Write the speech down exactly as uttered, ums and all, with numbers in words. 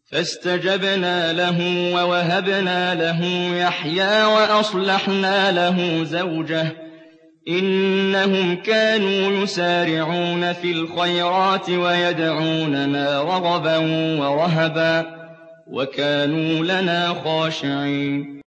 فاستجبنا له ووهبنا له يحيى وأصلحنا له زوجه إنهم كانوا يسارعون في الخيرات ويدعوننا رغبا ورهبا وكانوا لنا خاشعين